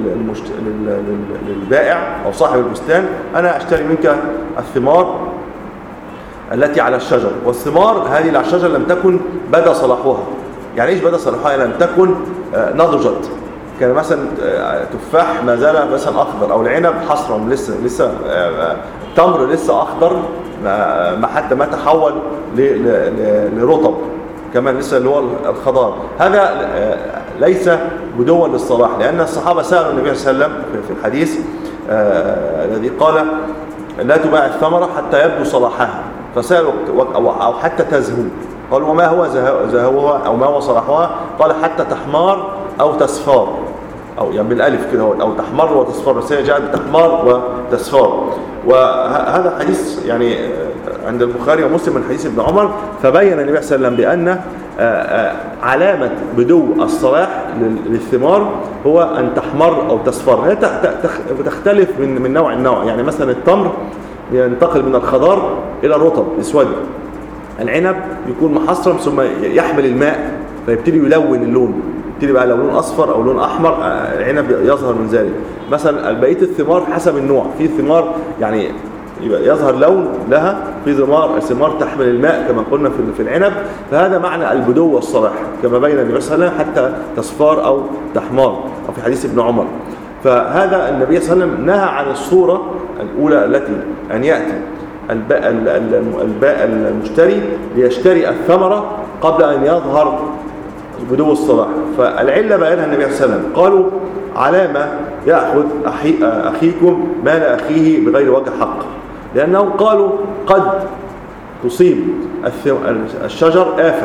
للبائع أو صاحب البستان: أنا أشتري منك الثمار التي على الشجر. والثمار هذه اللي على الشجر لم تكن بدا صلاحها. يعني ايش بدا صلاحها؟ لم تكن نضجت، كان مثلا تفاح ما زال مثلا اخضر، او العنب حصرا لسه لسه التمر لسه اخضر ما حتى ما تحول لرطب كمان لسه اللي هو الخضار. هذا ليس بدوا للصلاح، لان الصحابه سالوا النبي صلى الله عليه وسلم في الحديث الذي قال لا تباع الثمره حتى يبدو صلاحها، فسالوا او حتى تزهو، قالوا وما هو زهوها او ما هو صلاحها؟ قال حتى تحمار او تصفار، او يعني بالالف كده او تحمر وتصفر، بس هي جاءت تحمار وتصفار. وهذا حديث يعني عند البخاري ومسلم من حديث ابن عمر. فبين النبي صلى الله عليه وسلم بان علامه بدو الصلاح للثمار هو ان تحمر او تصفر. هي تختلف من من نوع النوع، يعني مثلا التمر ينتقل من الخضار الى الرطب اسود، العنب يكون محصرا ثم يحمل الماء فيبتدي يلون اللون، يبتدي بقى لو لون اصفر او لون احمر العنب يظهر من ذلك. مثلا بقيه الثمار حسب النوع، في ثمار يعني يظهر لون لها، في ثمار ثمار تحمل الماء كما قلنا في العنب. فهذا معنى البدو والصلاح كما بين النبي صلى الله عليه وسلم، حتى تصفار او تحمار، او في حديث ابن عمر. فهذا النبي صلى الله عليه وسلم نهى عن الصوره الاولى التي ان ياتي الباء المشتري ليشتري الثمره قبل ان يظهر بدو الصلاح. فالعله بينها النبي صلى الله عليه وسلم، قالوا على ما ياخذ أخي اخيكم مال اخيه بغير وجه حق، لانهم قالوا قد تصيب الشجر آفة،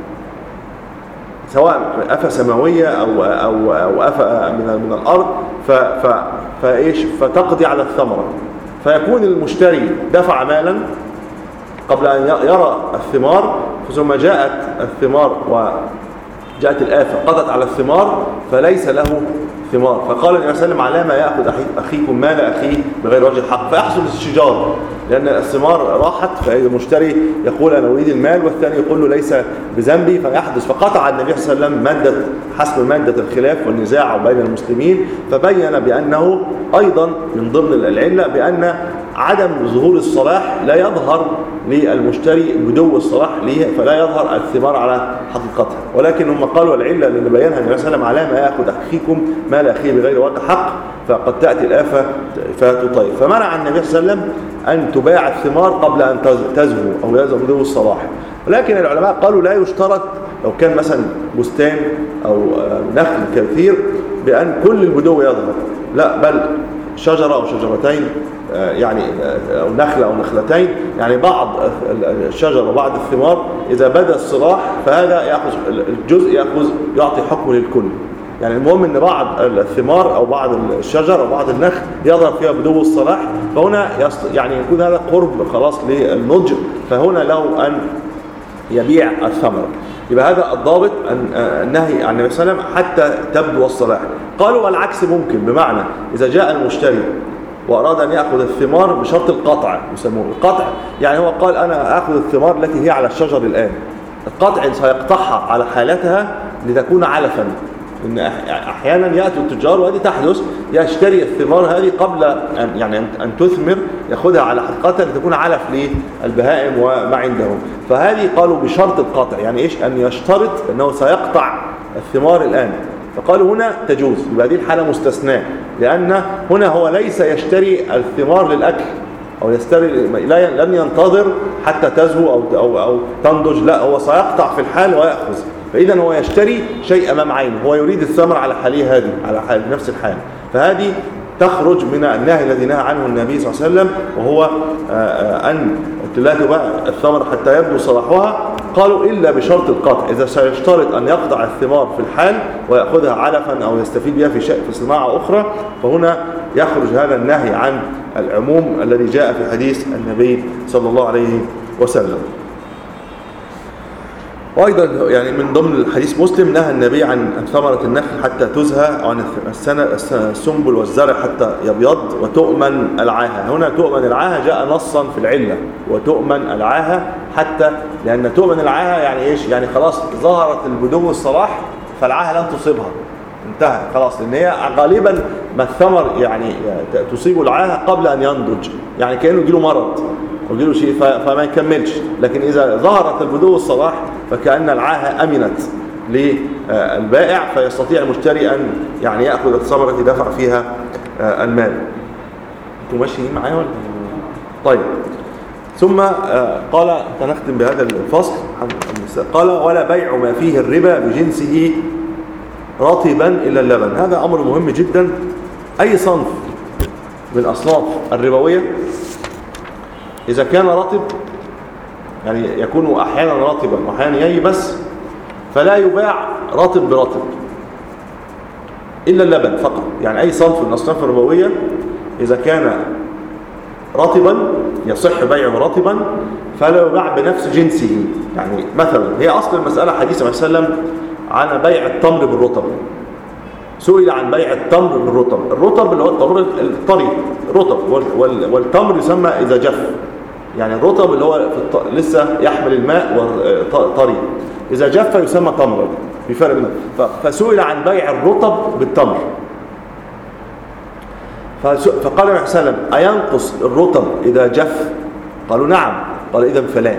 سواء آفة سماوية أو أو أو آفة من من الأرض، ف ف فإيش فتقضي على الثمرة، فيكون المشتري دفع مالا قبل أن يرى الثمار، ثم جاءت الثمار وجاءت الآفة قضت على الثمار فليس له ثمار. فقال النبي صلى الله عليه وسلم على ما يأخذ أخيكم مال أخيه بغير وجه الحق، فيحصل الشجار لأن الثمار راحت، فالمشتري يقول أنا أريد المال والثاني يقول له ليس بذنبي، فيحدث. فقطع النبي صلى الله عليه وسلم مادة حسب مادة الخلاف والنزاع بين المسلمين، فبين بأنه أيضا من ضمن العلة بأن عدم ظهور الصلاح لا يظهر للمشتري بدو الصلاح ليه، فلا يظهر الثمار على حقيقتها. ولكن هم قالوا العلة اللي بينها النبي صلى الله عليه وسلم على ما يأخذ أخيكم مال أخيه بغير وجه حق، فقد تأتي الآفة فتطيب. فمنع النبي صلى الله عليه وسلم أن تباع الثمار قبل أن تزهو أو يزهو بدو الصلاح. ولكن العلماء قالوا لا يشترط لو كان مثلا بستان أو نخل كثير بأن كل البدو يظهر، لا، بل شجرة أو شجرتين يعني أو نخلة أو نخلتين، يعني بعض الشجر وبعض الثمار إذا بدا الصلاح فهذا يأخذ الجزء يأخذ يعطي حكم للكل. يعني المهم ان بعض الثمار او بعض الشجر او بعض النخل يظهر فيها بدو الصلاح، فهنا يعني يكون هذا قرب خلاص للنضج، فهنا له ان يبيع الثمره. يبقى هذا الضابط النهي عن النبي صلى الله عليه وسلم حتى تبدو الصلاح. قالوا والعكس ممكن، بمعنى اذا جاء المشتري واراد ان ياخذ الثمار بشرط القطع، يسموه القطع، يعني هو قال انا اخذ الثمار التي هي على الشجر الان، القطع سيقطعها على حالتها لتكون علفا، إن أحيانا يأتي التجار وهذه تحدث يشتري الثمار هذه قبل أن يعني أن تثمر، يأخذها على حقيقتها لتكون علف للبهائم وما عندهم. فهذه قالوا بشرط القطع، يعني إيش؟ أن يشترط أنه سيقطع الثمار الآن. فقالوا هنا تجوز، يبقى هذه الحالة مستثناء، لأن هنا هو ليس يشتري الثمار للأكل أو يشتري، لا لن ينتظر حتى تزهو أو أو أو تنضج، لا، هو سيقطع في الحال ويأخذ. فإذا هو يشتري شيء أمام عينه، هو يريد الثمر على حاليه هذه، على حال نفس الحال. فهذه تخرج من النهي الذي نهى عنه النبي صلى الله عليه وسلم، وهو أن لا تباع الثمر حتى يبدو صلاحها. قالوا إلا بشرط القطع، إذا سيشترط أن يقطع الثمار في الحال ويأخذها علفا أو يستفيد بها في شيء في صناعة أخرى، فهنا يخرج هذا النهي عن العموم الذي جاء في حديث النبي صلى الله عليه وسلم. وأيضا يعني من ضمن الحديث مسلم نهى النبي عن ثمرة النخل حتى تزهى، وعن السنبل والزرع حتى يبيض، وتؤمن العاهة. هنا تؤمن العاهة جاء نصا في العلة، وتؤمن العاهة حتى، لأن تؤمن العاهة يعني إيش؟ يعني خلاص ظهرت البدو الصلاح فالعاهة لن تصيبها، انتهى خلاص، لأن هي غالبا ما الثمر يعني تصيب العاهة قبل أن ينضج، يعني كأنه يجيله مرض ويجيله شيء فما يكملش. لكن إذا ظهرت البدو الصلاح فكأن العاهة أمنت للبائع، فيستطيع المشتري أن يعني يأخذ الثمرة التي دفع فيها المال. انتوا ماشيين معايا ولا؟ طيب. ثم قال، سنختم بهذا الفصل، قال ولا بيع ما فيه الربا بجنسه رطبا إلا اللبن. هذا أمر مهم جدا. أي صنف من أصناف الربوية إذا كان رطب، يعني يكون أحيانا رطبا وأحيانا ييبس، فلا يباع رطب برطب إلا اللبن فقط. يعني أي صنف من أصناف الربوية إذا كان رطبا يصح بيعه رطبا فلا يباع بنفس جنسه. يعني مثلا هي أصل المسألة حديث النبي صلى الله عليه وسلم عن بيع التمر بالرطب. سئل عن بيع التمر بالرطب. الرطب اللي هو التمر الطري رطب، والتمر يسمى إذا جف. يعني الرطب اللي هو لسه يحمل الماء وطري، إذا جف يسمى تمر، بفرق بينهم. فسئل عن بيع الرطب بالتمر، فقال النبي صلى الله عليه وسلم أينقص الرطب إذا جف؟ قالوا نعم. قال إذا فلان.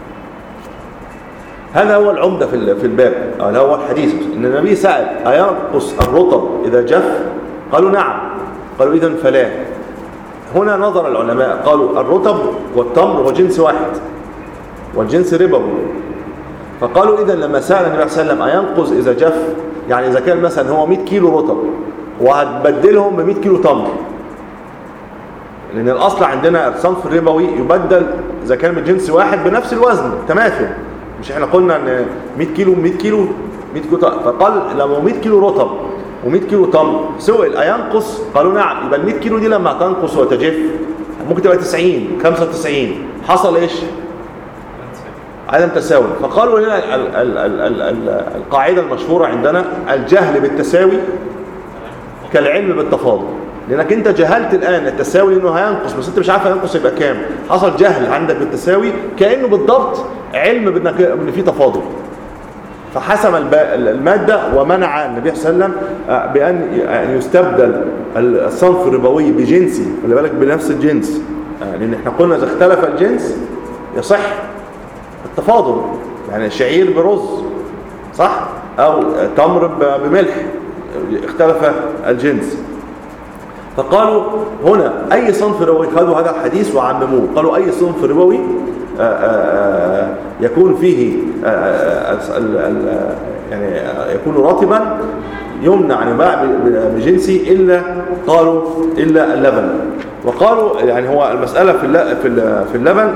هذا هو العمدة في الباب، هذا هو الحديث، إن النبي سأل أينقص الرطب إذا جف؟ قالوا نعم. قالوا إذا فلان. هنا نظر العلماء، قالوا الرطب والتمر هو جنس واحد والجنس ربوي، فقالوا إذا لما سأل النبي صلى الله عليه وسلم أينقص إذا جف، يعني إذا كان مثلا هو مئة كيلو رطب وهتبدلهم ب مئة كيلو تمر، لأن الأصل عندنا الصنف الربوي يبدل إذا كان من جنس واحد بنفس الوزن تماثل. مش احنا قلنا ان مئة كيلو مئة كيلو مئة كيلو تمر. فقال لما مئة كيلو رطب و100 كيلو تمر سئل أينقص؟ قالوا نعم. يبقى ال مئة كيلو دي لما تنقص وتجف ممكن تبقى تسعين خمسة وتسعين. حصل ايش؟ عدم تساوي. فقالوا هنا ال ال ال ال ال القاعدة المشهورة عندنا الجهل بالتساوي كالعلم بالتفاضل. لأنك أنت جهلت الآن التساوي إنه هينقص، بس أنت مش عارف هينقص يبقى كام. حصل جهل عندك بالتساوي كأنه بالضبط علم بأنك إن في تفاضل. فحسم المادة ومنع النبي صلى الله عليه وسلم بأن يستبدل الصنف الربوي بجنسي، خلي بالك بنفس الجنس، لأن احنا قلنا إذا اختلف الجنس يصح التفاضل. يعني شعير برز صح، أو تمر بملح اختلف الجنس. فقالوا هنا أي صنف ربوي، خذوا هذا الحديث وعمموه، قالوا أي صنف ربوي يكون فيه يعني يكون رطبا يمنع أن يباع بجنسي إلا قالوا إلا اللبن. وقالوا يعني هو المسألة في اللبن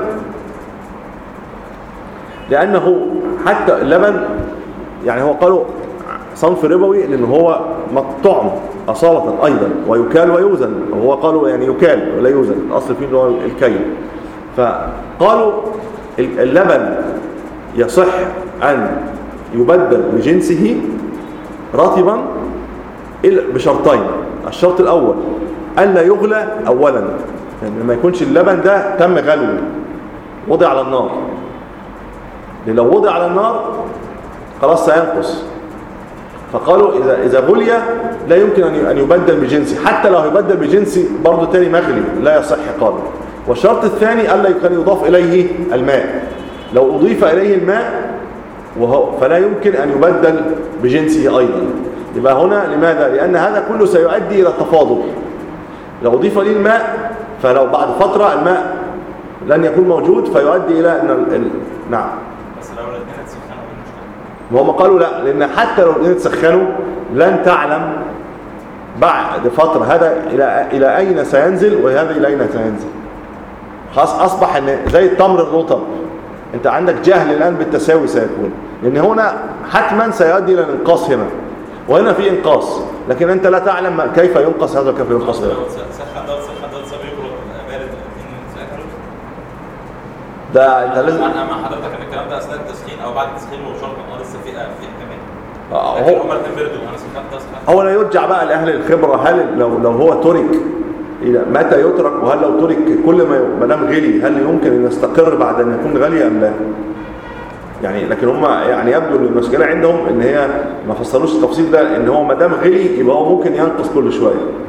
لأنه حتى اللبن يعني هو قالوا صنف ربوي لأنه هو مطعم أصالة أيضا ويكال ويوزن، وهو قالوا يعني يكال ولا يوزن، الأصل فيه هو الكيل. فقالوا اللبن يصح أن يبدل بجنسه رطبا بشرطين. الشرط الأول ألا يغلى أولا، يعني ما يكونش اللبن ده تم غلوه وضع على النار، لأن لو وضع على النار خلاص سينقص. فقالوا إذا إذا غلي لا يمكن أن يبدل بجنسي، حتى لو يبدل بجنسي برضه تاني مغلي لا يصح قالوا. والشرط الثاني ألا يكون يضاف إليه الماء، لو أضيف إليه الماء وهو فلا يمكن أن يبدل بجنسه أيضا. يبقى هنا لماذا؟ لأن هذا كله سيؤدي إلى التفاضل. لو أضيف إليه الماء فلو بعد فترة الماء لن يكون موجود فيؤدي إلى أن ال... ال... نعم. بس لو الاثنين تسخنوا المشكلة. وهم قالوا لا، لأن حتى لو الاثنين تسخنوا لن تعلم بعد فترة هذا إلى إلى أين سينزل وهذا إلى أين سينزل. خلاص أصبح أن زي التمر الرطب، أنت عندك جهل الآن بالتساوي سيكون، لأن هنا حتما سيؤدي إلى الانقاص هنا، وهنا في انقاص، لكن أنت لا تعلم كيف ينقص هذا وكيف ينقص هذا. سخن ده سخن ده سبب بارد الاثنين سخنوا. ده أنت لازم أنا مع حضرتك إن الكلام ده أثناء التسخين أو بعد التسخين وشرب أنا لسه في في كمان. آه هو هو هما الاثنين بردوا وأنا سخنت ده سخنت. هو لا يرجع بقى لأهل الخبرة، هل لو لو هو ترك إلى متى يترك، وهل لو ترك كل ما دام غلي هل يمكن أن يستقر بعد أن يكون غلي أم لا؟ يعني لكن هم يعني يبدو ان المشكله عندهم ان هي ما فصلوش التفصيل ده، ان هو ما دام غلي يبقى هو ممكن ينقص كل شويه،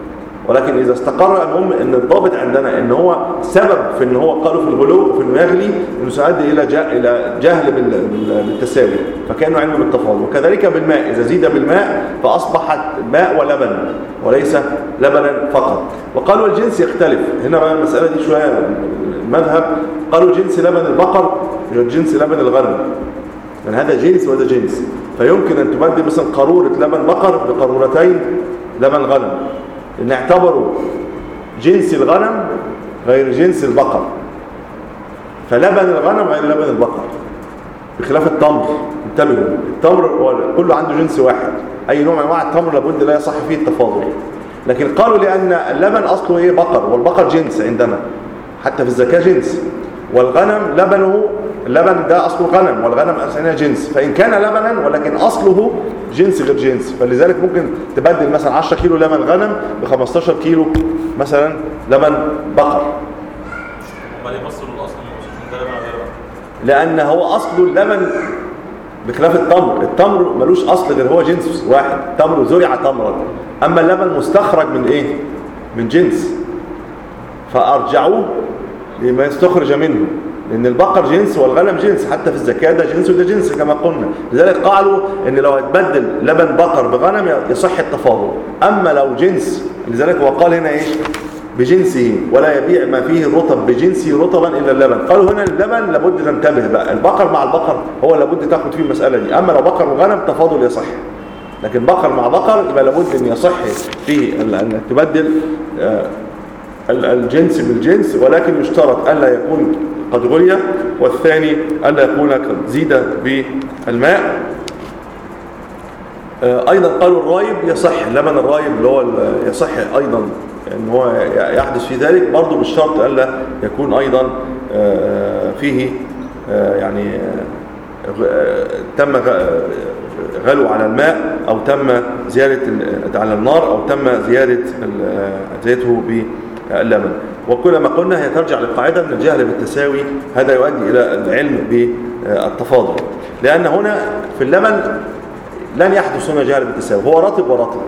ولكن إذا استقر المهم أن الضابط عندنا أن هو سبب في أن هو قالوا في الغلو في أنه يغلي أنه سيؤدي إلى إلى جهل بالتساوي، فكأنه علم بالتفاضل. وكذلك بالماء، إذا زيد بالماء فأصبحت ماء ولبن وليس لبنا فقط. وقالوا الجنس يختلف، هنا بقى المسألة دي شوية المذهب، قالوا جنس لبن البقر جنس لبن الغنم، يعني هذا جنس وهذا جنس، فيمكن أن تبدل مثلا قارورة لبن بقر بقارورتين لبن غنم، لأن اعتبروا جنس الغنم غير جنس البقر، فلبن الغنم غير لبن البقر، بخلاف التمر. انتبهوا، التمر كله عنده جنس واحد، أي نوع من أنواع التمر لابد لا يصح فيه التفاضل. لكن قالوا لأن اللبن أصله إيه؟ بقر، والبقر جنس عندنا حتى في الزكاة جنس، والغنم لبنه اللبن ده أصله غنم، والغنم أصلها جنس، فإن كان لبنا ولكن أصله جنس غير جنس، فلذلك ممكن تبدل مثلا عشرة كيلو لبن غنم ب خمستاشر كيلو مثلا لبن بقر. امال ليه بصوا للاصل مش ده لبن غير؟ لأن هو أصله اللبن بخلاف التمر، التمر ملوش أصل غير هو جنس واحد، التمر زرع تمرا، أما اللبن مستخرج من إيه؟ من جنس، فأرجعوه لما يستخرج منه، لأن البقر جنس والغنم جنس، حتى في الزكاة ده جنس وده جنس كما قلنا. لذلك قالوا إن لو هتبدل لبن بقر بغنم يصح التفاضل، أما لو جنس، لذلك هو قال هنا إيش؟ بجنسه، ولا يبيع ما فيه الرطب بجنسه رطبا إلا اللبن. قالوا هنا اللبن لابد تنتبه بقى، البقر مع البقر هو لابد تاخد فيه المسألة دي، أما لو بقر وغنم تفاضل يصح، لكن بقر مع بقر يبقى لابد أن يصح فيه أن تبدل الجنس بالجنس، ولكن يشترط ألا يكون قد غلي، والثاني ألا يكون قد زيد بالماء. أيضا قالوا الرايب يصح، لبن الرايب اللي هو يصح أيضا أن هو يحدث في ذلك، برضو بالشرط ألا يكون أيضا فيه يعني تم غلو على الماء، أو تم زيادة على النار، أو تم زيادة زيته باللبن. وكلما قلنا هي ترجع للقاعدة من الجهل بالتساوي هذا يؤدي إلى العلم بالتفاضل، لأن هنا في اللبن لن يحدث هنا جهل بالتساوي، هو رطب ورطب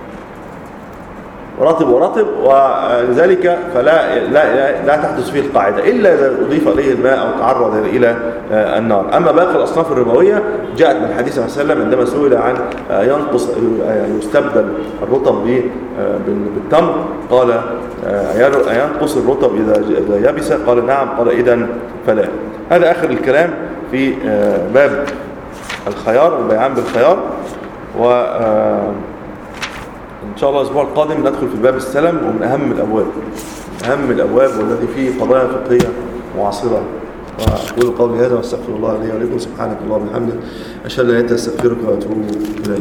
رطب ورطب، ولذلك فلا لا, لا, لا تحدث فيه القاعدة إلا إذا أضيف إليه الماء أو تعرض إلى النار. أما باقي الأصناف الربوية جاءت من الحديث صلى الله عليه وسلم عندما سئل عن ينقص يستبدل الرطب بالتمر، قال ينقص الرطب إذا يبس؟ قال نعم، قال إذن فلا. هذا آخر الكلام في باب الخيار، البيعان بالخيار. و إن شاء الله الأسبوع القادم ندخل في باب السلم، ومن أهم الأبواب أهم الأبواب والذي فيه قضايا فقهية معاصرة. وأقول قولي هذا واستغفر الله لي ولكم، سبحانك اللهم وبحمدك، أشهد أن لا إله إلا أنت، أستغفرك وأتوب إليك.